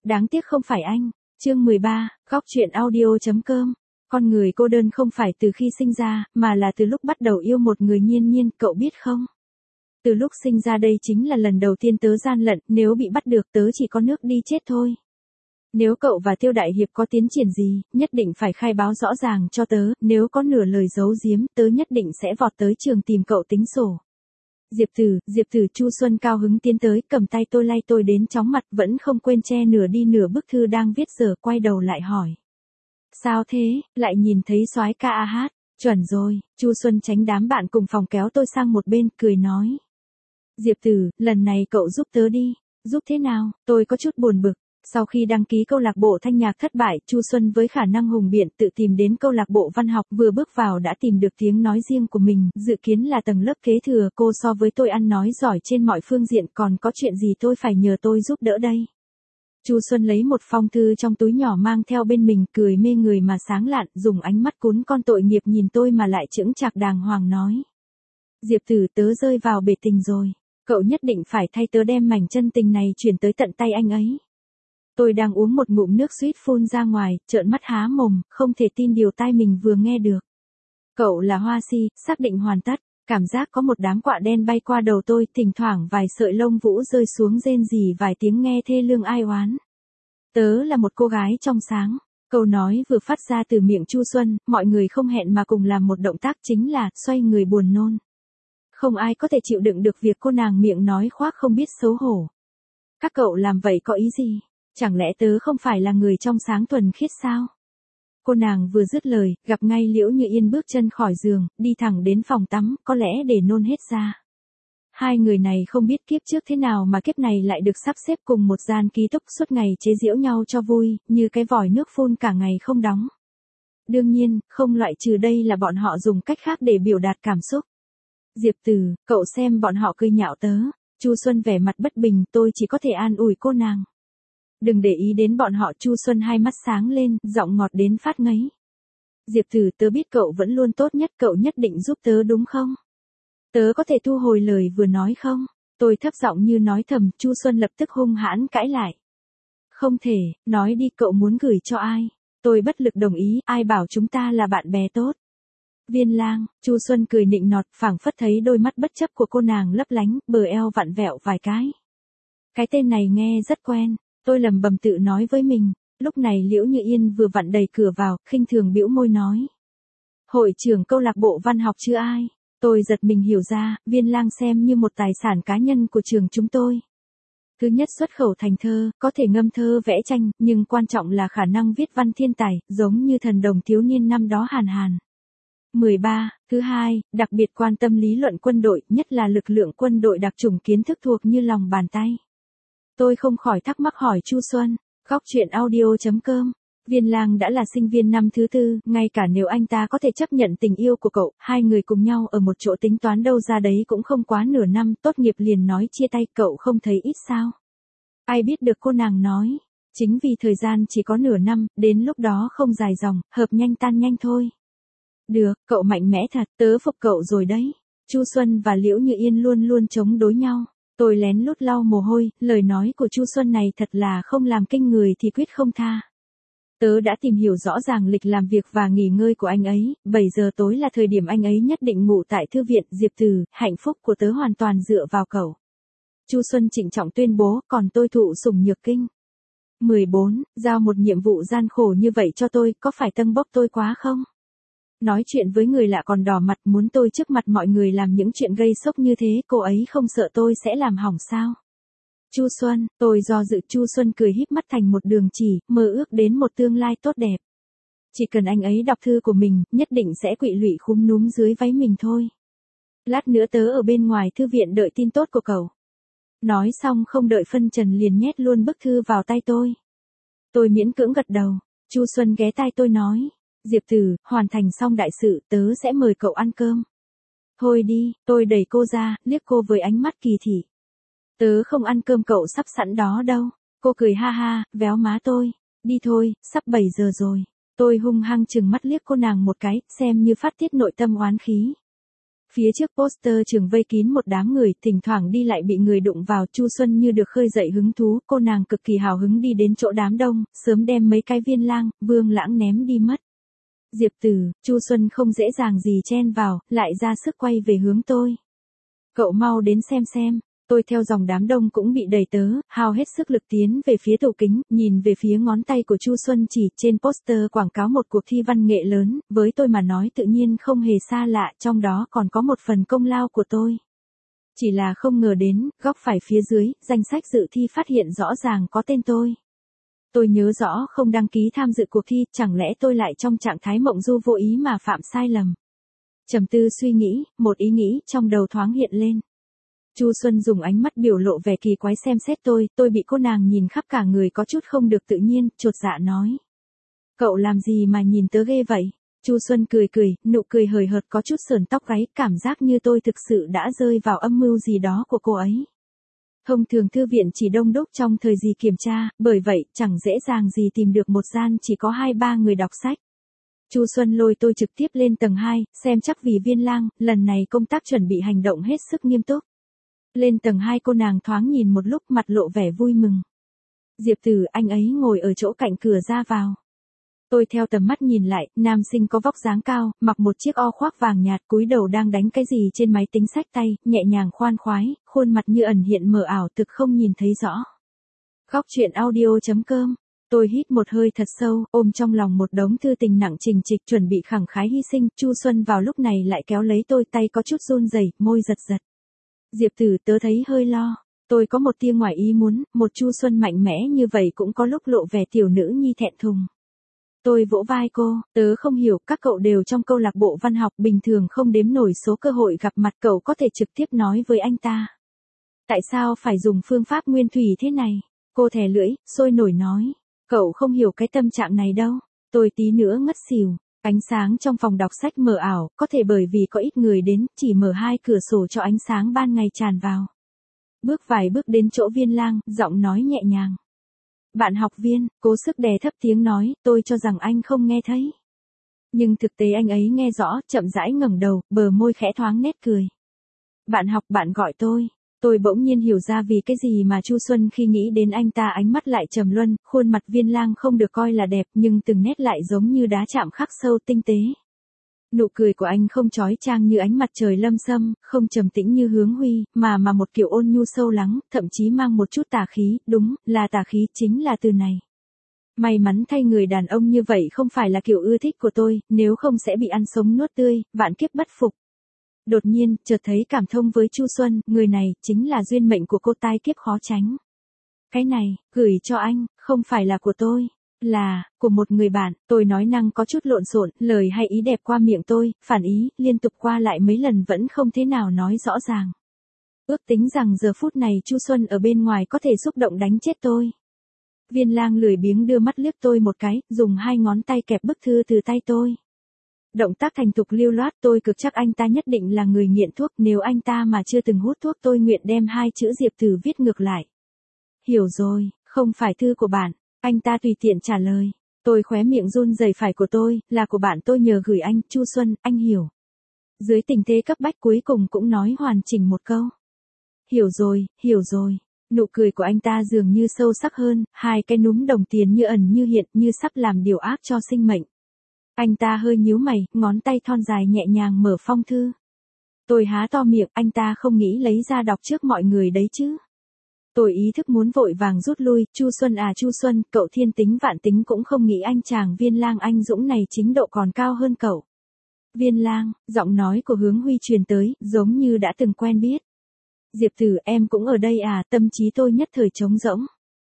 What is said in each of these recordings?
đáng tiếc không phải anh. Chương 13, góc truyện audio.com. Con người cô đơn không phải từ khi sinh ra, mà là từ lúc bắt đầu yêu một người. Nhiên Nhiên, cậu biết không? Từ lúc sinh ra đây chính là lần đầu tiên tớ gian lận, nếu bị bắt được tớ chỉ có nước đi chết thôi. Nếu cậu và Tiêu Đại Hiệp có tiến triển gì, nhất định phải khai báo rõ ràng cho tớ, nếu có nửa lời giấu giếm, tớ nhất định sẽ vọt tới trường tìm cậu tính sổ. Diệp Tử, Chu Xuân cao hứng tiến tới, cầm tay tôi lay tôi đến chóng mặt, vẫn không quên che nửa đi nửa bức thư đang viết dở, quay đầu lại hỏi. Sao thế, lại nhìn thấy soái ca a hát, chuẩn rồi. Chu Xuân tránh đám bạn cùng phòng kéo tôi sang một bên, cười nói. Diệp Tử, lần này cậu giúp tớ đi. Giúp thế nào? Tôi có chút buồn bực. Sau khi đăng ký câu lạc bộ thanh nhạc thất bại, Chu Xuân với khả năng hùng biện tự tìm đến câu lạc bộ văn học, vừa bước vào đã tìm được tiếng nói riêng của mình, dự kiến là tầng lớp kế thừa. Cô so với tôi ăn nói giỏi trên mọi phương diện, còn có chuyện gì tôi phải nhờ tôi giúp đỡ đây? Chu Xuân lấy một phong thư trong túi nhỏ mang theo bên mình, cười mê người mà sáng lạn, dùng ánh mắt cún con tội nghiệp nhìn tôi mà lại chững chạc đàng hoàng nói. Diệp Tử, tớ rơi vào bể tình rồi. Cậu nhất định phải thay tớ đem mảnh chân tình này chuyển tới tận tay anh ấy. Tôi đang uống một ngụm nước suýt phun ra ngoài, trợn mắt há mồm, không thể tin điều tai mình vừa nghe được. Cậu là Hoa Si, xác định hoàn tất. Cảm giác có một đám quạ đen bay qua đầu tôi, thỉnh thoảng vài sợi lông vũ rơi xuống rên rỉ vài tiếng nghe thê lương ai oán. Tớ là một cô gái trong sáng. Câu nói vừa phát ra từ miệng Chu Xuân, mọi người không hẹn mà cùng làm một động tác, chính là xoay người buồn nôn. Không ai có thể chịu đựng được việc cô nàng miệng nói khoác không biết xấu hổ. Các cậu làm vậy có ý gì? Chẳng lẽ tớ không phải là người trong sáng thuần khiết sao? Cô nàng vừa dứt lời, gặp ngay Liễu Như Yên bước chân khỏi giường, đi thẳng đến phòng tắm, có lẽ để nôn hết ra. Hai người này không biết kiếp trước thế nào mà kiếp này lại được sắp xếp cùng một gian ký túc, suốt ngày chế giễu nhau cho vui, như cái vòi nước phun cả ngày không đóng. Đương nhiên, không loại trừ đây là bọn họ dùng cách khác để biểu đạt cảm xúc. Diệp Tử, cậu xem bọn họ cười nhạo tớ. Chu Xuân vẻ mặt bất bình, tôi chỉ có thể an ủi cô nàng. Đừng để ý đến bọn họ. Chu Xuân hai mắt sáng lên, giọng ngọt đến phát ngấy. Diệp Tử, tớ biết cậu vẫn luôn tốt nhất, cậu nhất định giúp tớ đúng không? Tớ có thể thu hồi lời vừa nói không? Tôi thấp giọng như nói thầm. Chu Xuân lập tức hung hãn cãi lại. Không thể, nói đi, cậu muốn gửi cho ai? Tôi bất lực đồng ý, ai bảo chúng ta là bạn bè tốt? Viên Lang. Chu Xuân cười nịnh nọt, phảng phất thấy đôi mắt bất chấp của cô nàng lấp lánh, bờ eo vặn vẹo vài cái. Cái tên này nghe rất quen. Tôi lẩm bẩm tự nói với mình. Lúc này Liễu Như Yên vừa vặn đẩy cửa vào, khinh thường bĩu môi nói. Hội trưởng câu lạc bộ văn học chứ ai? Tôi giật mình hiểu ra, Viên Lang xem như một tài sản cá nhân của trường chúng tôi. Thứ nhất, xuất khẩu thành thơ, có thể ngâm thơ vẽ tranh, nhưng quan trọng là khả năng viết văn thiên tài, giống như thần đồng thiếu niên năm đó Hàn Hàn. 13. Thứ hai, đặc biệt quan tâm lý luận quân đội, nhất là lực lượng quân đội đặc chủng, kiến thức thuộc như lòng bàn tay. Tôi không khỏi thắc mắc hỏi Chu Xuân. Góc truyện audio.com. Viên Lang đã là sinh viên năm thứ tư, ngay cả nếu anh ta có thể chấp nhận tình yêu của cậu, hai người cùng nhau ở một chỗ tính toán đâu ra đấy cũng không quá nửa năm, tốt nghiệp liền nói chia tay, cậu không thấy ít sao? Ai biết được, cô nàng nói. Chính vì thời gian chỉ có nửa năm, đến lúc đó không dài dòng, hợp nhanh tan nhanh thôi. Được, cậu mạnh mẽ thật, tớ phục cậu rồi đấy. Chu Xuân và Liễu Như Yên luôn luôn chống đối nhau. Tôi lén lút lau mồ hôi, lời nói của Chu Xuân này thật là không làm kinh người thì quyết không tha. Tớ đã tìm hiểu rõ ràng lịch làm việc và nghỉ ngơi của anh ấy, 7 giờ tối là thời điểm anh ấy nhất định ngủ tại thư viện. Diệp Tử, hạnh phúc của tớ hoàn toàn dựa vào cậu. Chu Xuân trịnh trọng tuyên bố, còn tôi thụ sủng nhược kinh. 14. Giao một nhiệm vụ gian khổ như vậy cho tôi, có phải tâng bốc tôi quá không? Nói chuyện với người lạ còn đỏ mặt, muốn tôi trước mặt mọi người làm những chuyện gây sốc như thế, cô ấy không sợ tôi sẽ làm hỏng sao? Chu Xuân, tôi do dự. Chu Xuân cười híp mắt thành một đường chỉ, mơ ước đến một tương lai tốt đẹp. Chỉ cần anh ấy đọc thư của mình, nhất định sẽ quỵ lụy khúm núm dưới váy mình thôi. Lát nữa tớ ở bên ngoài thư viện đợi tin tốt của cậu. Nói xong không đợi phân trần liền nhét luôn bức thư vào tay tôi. Tôi miễn cưỡng gật đầu. Chu Xuân ghé tai tôi nói. Diệp Tử, hoàn thành xong đại sự, tớ sẽ mời cậu ăn cơm. Thôi đi, tôi đẩy cô ra, liếc cô với ánh mắt kỳ thị. Tớ không ăn cơm cậu sắp sẵn đó đâu. Cô cười ha ha, véo má tôi. Đi thôi, sắp 7 giờ rồi. Tôi hung hăng chừng mắt liếc cô nàng một cái, xem như phát tiết nội tâm oán khí. Phía trước poster trường vây kín một đám người, thỉnh thoảng đi lại bị người đụng vào. Chu Xuân như được khơi dậy hứng thú, cô nàng cực kỳ hào hứng đi đến chỗ đám đông, sớm đem mấy cái Viên Lang, Vương Lãng ném đi mất. Diệp Tử, Chu Xuân không dễ dàng gì chen vào, lại ra sức quay về hướng tôi. Cậu mau đến xem. Tôi theo dòng đám đông cũng bị đẩy tớ, hao hết sức lực tiến về phía tủ kính, nhìn về phía ngón tay của Chu Xuân chỉ trên poster quảng cáo một cuộc thi văn nghệ lớn, với tôi mà nói tự nhiên không hề xa lạ, trong đó còn có một phần công lao của tôi. Chỉ là không ngờ đến, góc phải phía dưới, danh sách dự thi phát hiện rõ ràng có tên tôi. Tôi nhớ rõ không đăng ký tham dự cuộc thi, chẳng lẽ tôi lại trong trạng thái mộng du vô ý mà phạm sai lầm. Trầm tư suy nghĩ, một ý nghĩ trong đầu thoáng hiện lên. Chu Xuân dùng ánh mắt biểu lộ vẻ kỳ quái xem xét tôi bị cô nàng nhìn khắp cả người có chút không được tự nhiên, chột dạ nói. Cậu làm gì mà nhìn tớ ghê vậy? Chu Xuân cười, nụ cười hời hợt có chút sờn tóc gáy, cảm giác như tôi thực sự đã rơi vào âm mưu gì đó của cô ấy. Thông thường thư viện chỉ đông đúc trong thời gì kiểm tra, bởi vậy chẳng dễ dàng gì tìm được một gian chỉ có 2-3 người đọc sách. Chu Xuân lôi tôi trực tiếp lên tầng 2, xem chắc vì Viên Lang, lần này công tác chuẩn bị hành động hết sức nghiêm túc. Lên tầng 2 cô nàng thoáng nhìn một lúc mặt lộ vẻ vui mừng. Diệp Tử, anh ấy ngồi ở chỗ cạnh cửa ra vào. Tôi theo tầm mắt nhìn lại, nam sinh có vóc dáng cao, mặc một chiếc o khoác vàng nhạt, cúi đầu đang đánh cái gì trên máy tính xách tay, nhẹ nhàng khoan khoái, khuôn mặt như ẩn hiện mờ ảo thực không nhìn thấy rõ. Góc truyện audio.com. Tôi hít một hơi thật sâu, ôm trong lòng một đống thư tình nặng trình trịch chuẩn bị khẳng khái hy sinh. Chu Xuân vào lúc này lại kéo lấy tôi, tay có chút run rẩy, môi giật giật. Diệp Tử, tớ thấy hơi lo. Tôi có một tia ngoài ý muốn, một Chu Xuân mạnh mẽ như vậy cũng có lúc lộ vẻ tiểu nữ nhi thẹn thùng. Tôi vỗ vai cô, tớ không hiểu, các cậu đều trong câu lạc bộ văn học, bình thường không đếm nổi số cơ hội gặp mặt, cậu có thể trực tiếp nói với anh ta. Tại sao phải dùng phương pháp nguyên thủy thế này? Cô thè lưỡi, sôi nổi nói. Cậu không hiểu cái tâm trạng này đâu. Tôi tí nữa ngất xỉu. Ánh sáng trong phòng đọc sách mờ ảo, có thể bởi vì có ít người đến, chỉ mở 2 cửa sổ cho ánh sáng ban ngày tràn vào. Bước vài bước đến chỗ Viên Lang, giọng nói nhẹ nhàng. Bạn học Viên, cố sức đè thấp tiếng nói, tôi cho rằng anh không nghe thấy. Nhưng thực tế anh ấy nghe rõ, chậm rãi ngẩng đầu, bờ môi khẽ thoáng nét cười. Bạn học, bạn gọi tôi. Tôi bỗng nhiên hiểu ra vì cái gì mà Chu Xuân khi nghĩ đến anh ta ánh mắt lại trầm luân, khuôn mặt Viên Lang không được coi là đẹp nhưng từng nét lại giống như đá chạm khắc sâu tinh tế. Nụ cười của anh không chói chang như ánh mặt trời lâm sâm, không trầm tĩnh như Hướng Huy, mà một kiểu ôn nhu sâu lắng, thậm chí mang một chút tà khí, đúng, là tà khí chính là từ này. May mắn thay người đàn ông như vậy không phải là kiểu ưa thích của tôi, nếu không sẽ bị ăn sống nuốt tươi, vạn kiếp bất phục. Đột nhiên, chợt thấy cảm thông với Chu Xuân, người này, chính là duyên mệnh của cô, tai kiếp khó tránh. Cái này, gửi cho anh, không phải là của tôi, là, của một người bạn. Tôi nói năng có chút lộn xộn, lời hay ý đẹp qua miệng tôi, phản ý, liên tục qua lại mấy lần vẫn không thế nào nói rõ ràng. Ước tính rằng giờ phút này Chu Xuân ở bên ngoài có thể xúc động đánh chết tôi. Viên Lang lười biếng đưa mắt liếc tôi một cái, dùng 2 ngón tay kẹp bức thư từ tay tôi. Động tác thành thục lưu loát, tôi cực chắc anh ta nhất định là người nghiện thuốc, nếu anh ta mà chưa từng hút thuốc tôi nguyện đem 2 chữ Diệp Tử viết ngược lại. Hiểu rồi, không phải thư của bạn, anh ta tùy tiện trả lời. Tôi khóe miệng run rẩy, phải của tôi, là của bạn tôi nhờ gửi anh, Chu Xuân, anh hiểu. Dưới tình thế cấp bách cuối cùng cũng nói hoàn chỉnh một câu. Hiểu rồi. Nụ cười của anh ta dường như sâu sắc hơn, 2 cái núm đồng tiền như ẩn như hiện, như sắp làm điều ác cho sinh mệnh. Anh ta hơi nhíu mày, ngón tay thon dài nhẹ nhàng mở phong thư. Tôi há to miệng, anh ta không nghĩ lấy ra đọc trước mọi người đấy chứ. Tôi ý thức muốn vội vàng rút lui, Chu Xuân à Chu Xuân, cậu thiên tính vạn tính cũng không nghĩ anh chàng Viên Lang anh dũng này chính độ còn cao hơn cậu. Viên Lang, giọng nói của Hướng Huy truyền tới, giống như đã từng quen biết. Diệp Tử, em cũng ở đây à, tâm trí tôi nhất thời trống rỗng.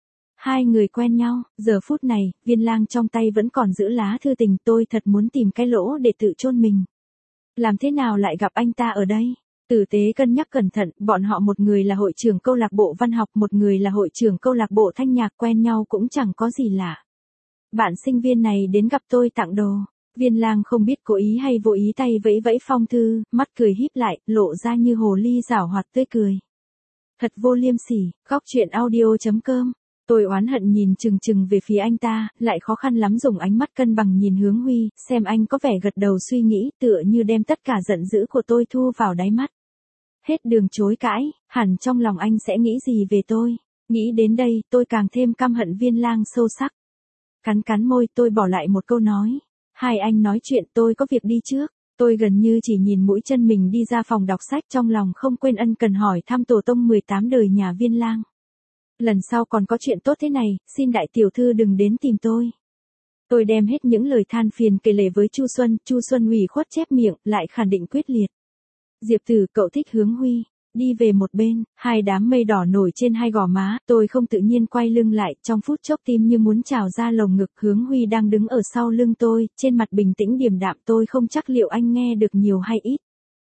2 người quen nhau, giờ phút này, Viên Lang trong tay vẫn còn giữ lá thư tình, tôi thật muốn tìm cái lỗ để tự chôn mình. Làm thế nào lại gặp anh ta ở đây? Tử tế cân nhắc cẩn thận, bọn họ một người là hội trưởng câu lạc bộ văn học, một người là hội trưởng câu lạc bộ thanh nhạc, quen nhau cũng chẳng có gì lạ. Bạn sinh viên này đến gặp tôi tặng đồ. Viên Lang không biết cố ý hay vô ý tay vẫy vẫy phong thư, mắt cười híp lại, lộ ra như hồ ly giảo hoạt tươi cười. Thật vô liêm sỉ. Góc truyện audio.com Tôi oán hận nhìn chừng chừng về phía anh ta, lại khó khăn lắm dùng ánh mắt cân bằng nhìn Hướng Huy, xem anh có vẻ gật đầu suy nghĩ, tựa như đem tất cả giận dữ của tôi thu vào đáy mắt. Hết đường chối cãi, hẳn trong lòng anh sẽ nghĩ gì về tôi. Nghĩ đến đây, tôi càng thêm căm hận Viên Lang sâu sắc. Cắn cắn môi, tôi bỏ lại một câu nói. Hai anh nói chuyện, tôi có việc đi trước. Tôi gần như chỉ nhìn mũi chân mình đi ra phòng đọc sách, trong lòng không quên ân cần hỏi thăm tổ tông 18 đời nhà Viên Lang. Lần sau còn có chuyện tốt thế này, xin đại tiểu thư đừng đến tìm tôi. Tôi đem hết những lời than phiền kể lể với Chu Xuân ủy khuất chép miệng, lại khẳng định quyết liệt. Diệp Tử, cậu thích Hướng Huy. Đi về một bên, hai đám mây đỏ nổi trên hai gò má, tôi không tự nhiên quay lưng lại, trong phút chốc tim như muốn trào ra lồng ngực. Hướng Huy đang đứng ở sau lưng tôi, trên mặt bình tĩnh điềm đạm, tôi không chắc liệu anh nghe được nhiều hay ít.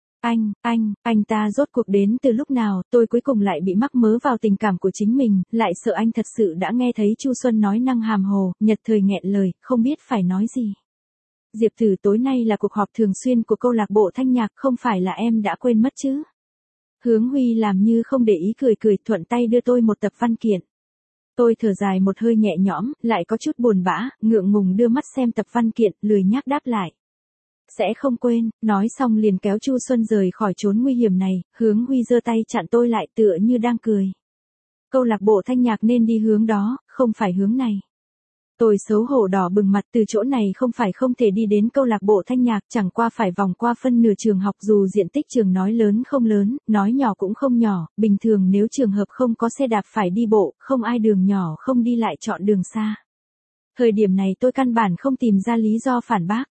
Anh ta rốt cuộc đến từ lúc nào, tôi cuối cùng lại bị mắc mớ vào tình cảm của chính mình, lại sợ anh thật sự đã nghe thấy Chu Xuân nói năng hàm hồ, nhất thời nghẹn lời, không biết phải nói gì. Diệp Tử, tối nay là cuộc họp thường xuyên của câu lạc bộ thanh nhạc, không phải là em đã quên mất chứ? Hướng Huy làm như không để ý, cười thuận tay đưa tôi một tập văn kiện. Tôi thở dài một hơi nhẹ nhõm, lại có chút buồn bã, ngượng ngùng đưa mắt xem tập văn kiện, lười nhác đáp lại. Sẽ không quên, nói xong liền kéo Chu Xuân rời khỏi chốn nguy hiểm này. Hướng Huy giơ tay chặn tôi lại, tựa như đang cười. Câu lạc bộ thanh nhạc nên đi hướng đó, không phải hướng này. Tôi xấu hổ đỏ bừng mặt, từ chỗ này không phải không thể đi đến câu lạc bộ thanh nhạc, chẳng qua phải vòng qua phân nửa trường học, dù diện tích trường nói lớn không lớn, nói nhỏ cũng không nhỏ, bình thường nếu trường hợp không có xe đạp phải đi bộ, không ai đường nhỏ không đi lại chọn đường xa. Thời điểm này tôi căn bản không tìm ra lý do phản bác.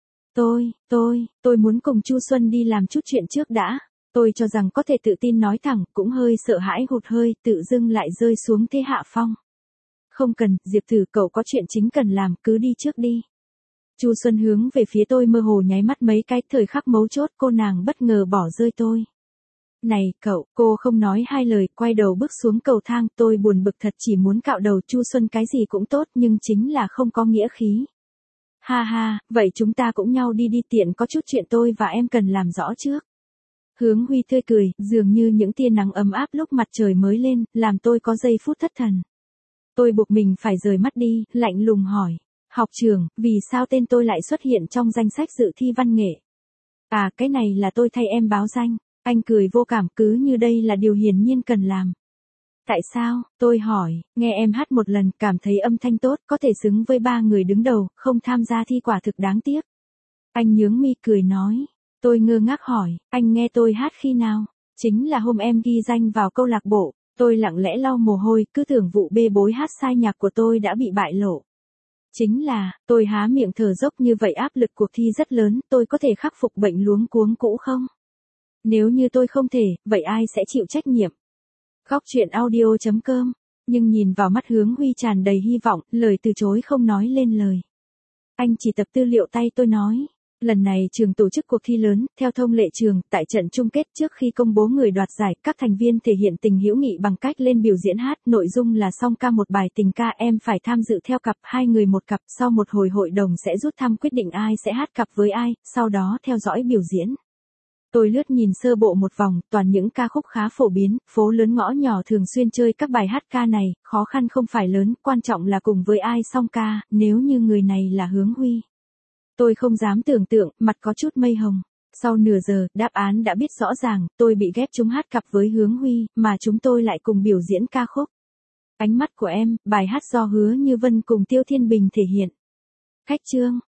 Tôi muốn cùng Chu Xuân đi làm chút chuyện trước đã. Tôi cho rằng có thể tự tin nói thẳng, cũng hơi sợ hãi hụt hơi, tự dưng lại rơi xuống thế hạ phong. Không cần, Diệp Tử, cậu có chuyện chính cần làm, cứ đi trước đi. Chu Xuân hướng về phía tôi mơ hồ nháy mắt mấy cái, thời khắc mấu chốt cô nàng bất ngờ bỏ rơi tôi. Này, cậu, cô không nói hai lời, quay đầu bước xuống cầu thang, tôi buồn bực thật, chỉ muốn cạo đầu Chu Xuân cái gì cũng tốt, nhưng chính là không có nghĩa khí. Ha ha, vậy chúng ta cũng nhau đi tiện có chút chuyện tôi và em cần làm rõ trước. Hướng Huy tươi cười, dường như những tia nắng ấm áp lúc mặt trời mới lên, làm tôi có giây phút thất thần. Tôi buộc mình phải rời mắt đi, lạnh lùng hỏi. Học trưởng, vì sao tên tôi lại xuất hiện trong danh sách dự thi văn nghệ? À, cái này là tôi thay em báo danh. Anh cười vô cảm, cứ như đây là điều hiển nhiên cần làm. Tại sao? Tôi hỏi, nghe em hát một lần, cảm thấy âm thanh tốt, có thể xứng với 3 người đứng đầu, không tham gia thi quả thực đáng tiếc. Anh nhướng mi cười nói. Tôi ngơ ngác hỏi, anh nghe tôi hát khi nào? Chính là hôm em ghi danh vào câu lạc bộ. Tôi lặng lẽ lau mồ hôi, cứ tưởng vụ bê bối hát sai nhạc của tôi đã bị bại lộ. Chính là, tôi há miệng thở dốc, như vậy áp lực cuộc thi rất lớn, tôi có thể khắc phục bệnh luống cuống cũ không? Nếu như tôi không thể, vậy ai sẽ chịu trách nhiệm? Góc truyện audio.com. Nhưng nhìn vào mắt Hướng Huy tràn đầy hy vọng, lời từ chối không nói lên lời. Anh chỉ tập tư liệu tay, tôi nói. Lần này trường tổ chức cuộc thi lớn, theo thông lệ trường, tại trận chung kết trước khi công bố người đoạt giải, các thành viên thể hiện tình hữu nghị bằng cách lên biểu diễn hát, nội dung là song ca một bài tình ca, em phải tham dự theo cặp, 2 người một cặp, sau một hồi hội đồng sẽ rút thăm quyết định ai sẽ hát cặp với ai, sau đó theo dõi biểu diễn. Tôi lướt nhìn sơ bộ một vòng, toàn những ca khúc khá phổ biến, phố lớn ngõ nhỏ thường xuyên chơi các bài hát ca này, khó khăn không phải lớn, quan trọng là cùng với ai song ca, nếu như người này là Hướng Huy. Tôi không dám tưởng tượng, mặt có chút mây hồng. Sau nửa giờ, đáp án đã biết rõ ràng, tôi bị ghép chúng hát cặp với Hướng Huy, mà chúng tôi lại cùng biểu diễn ca khúc. Ánh mắt của em, bài hát do Hứa Như Vân cùng Tiêu Thiên Bình thể hiện. Khách chương.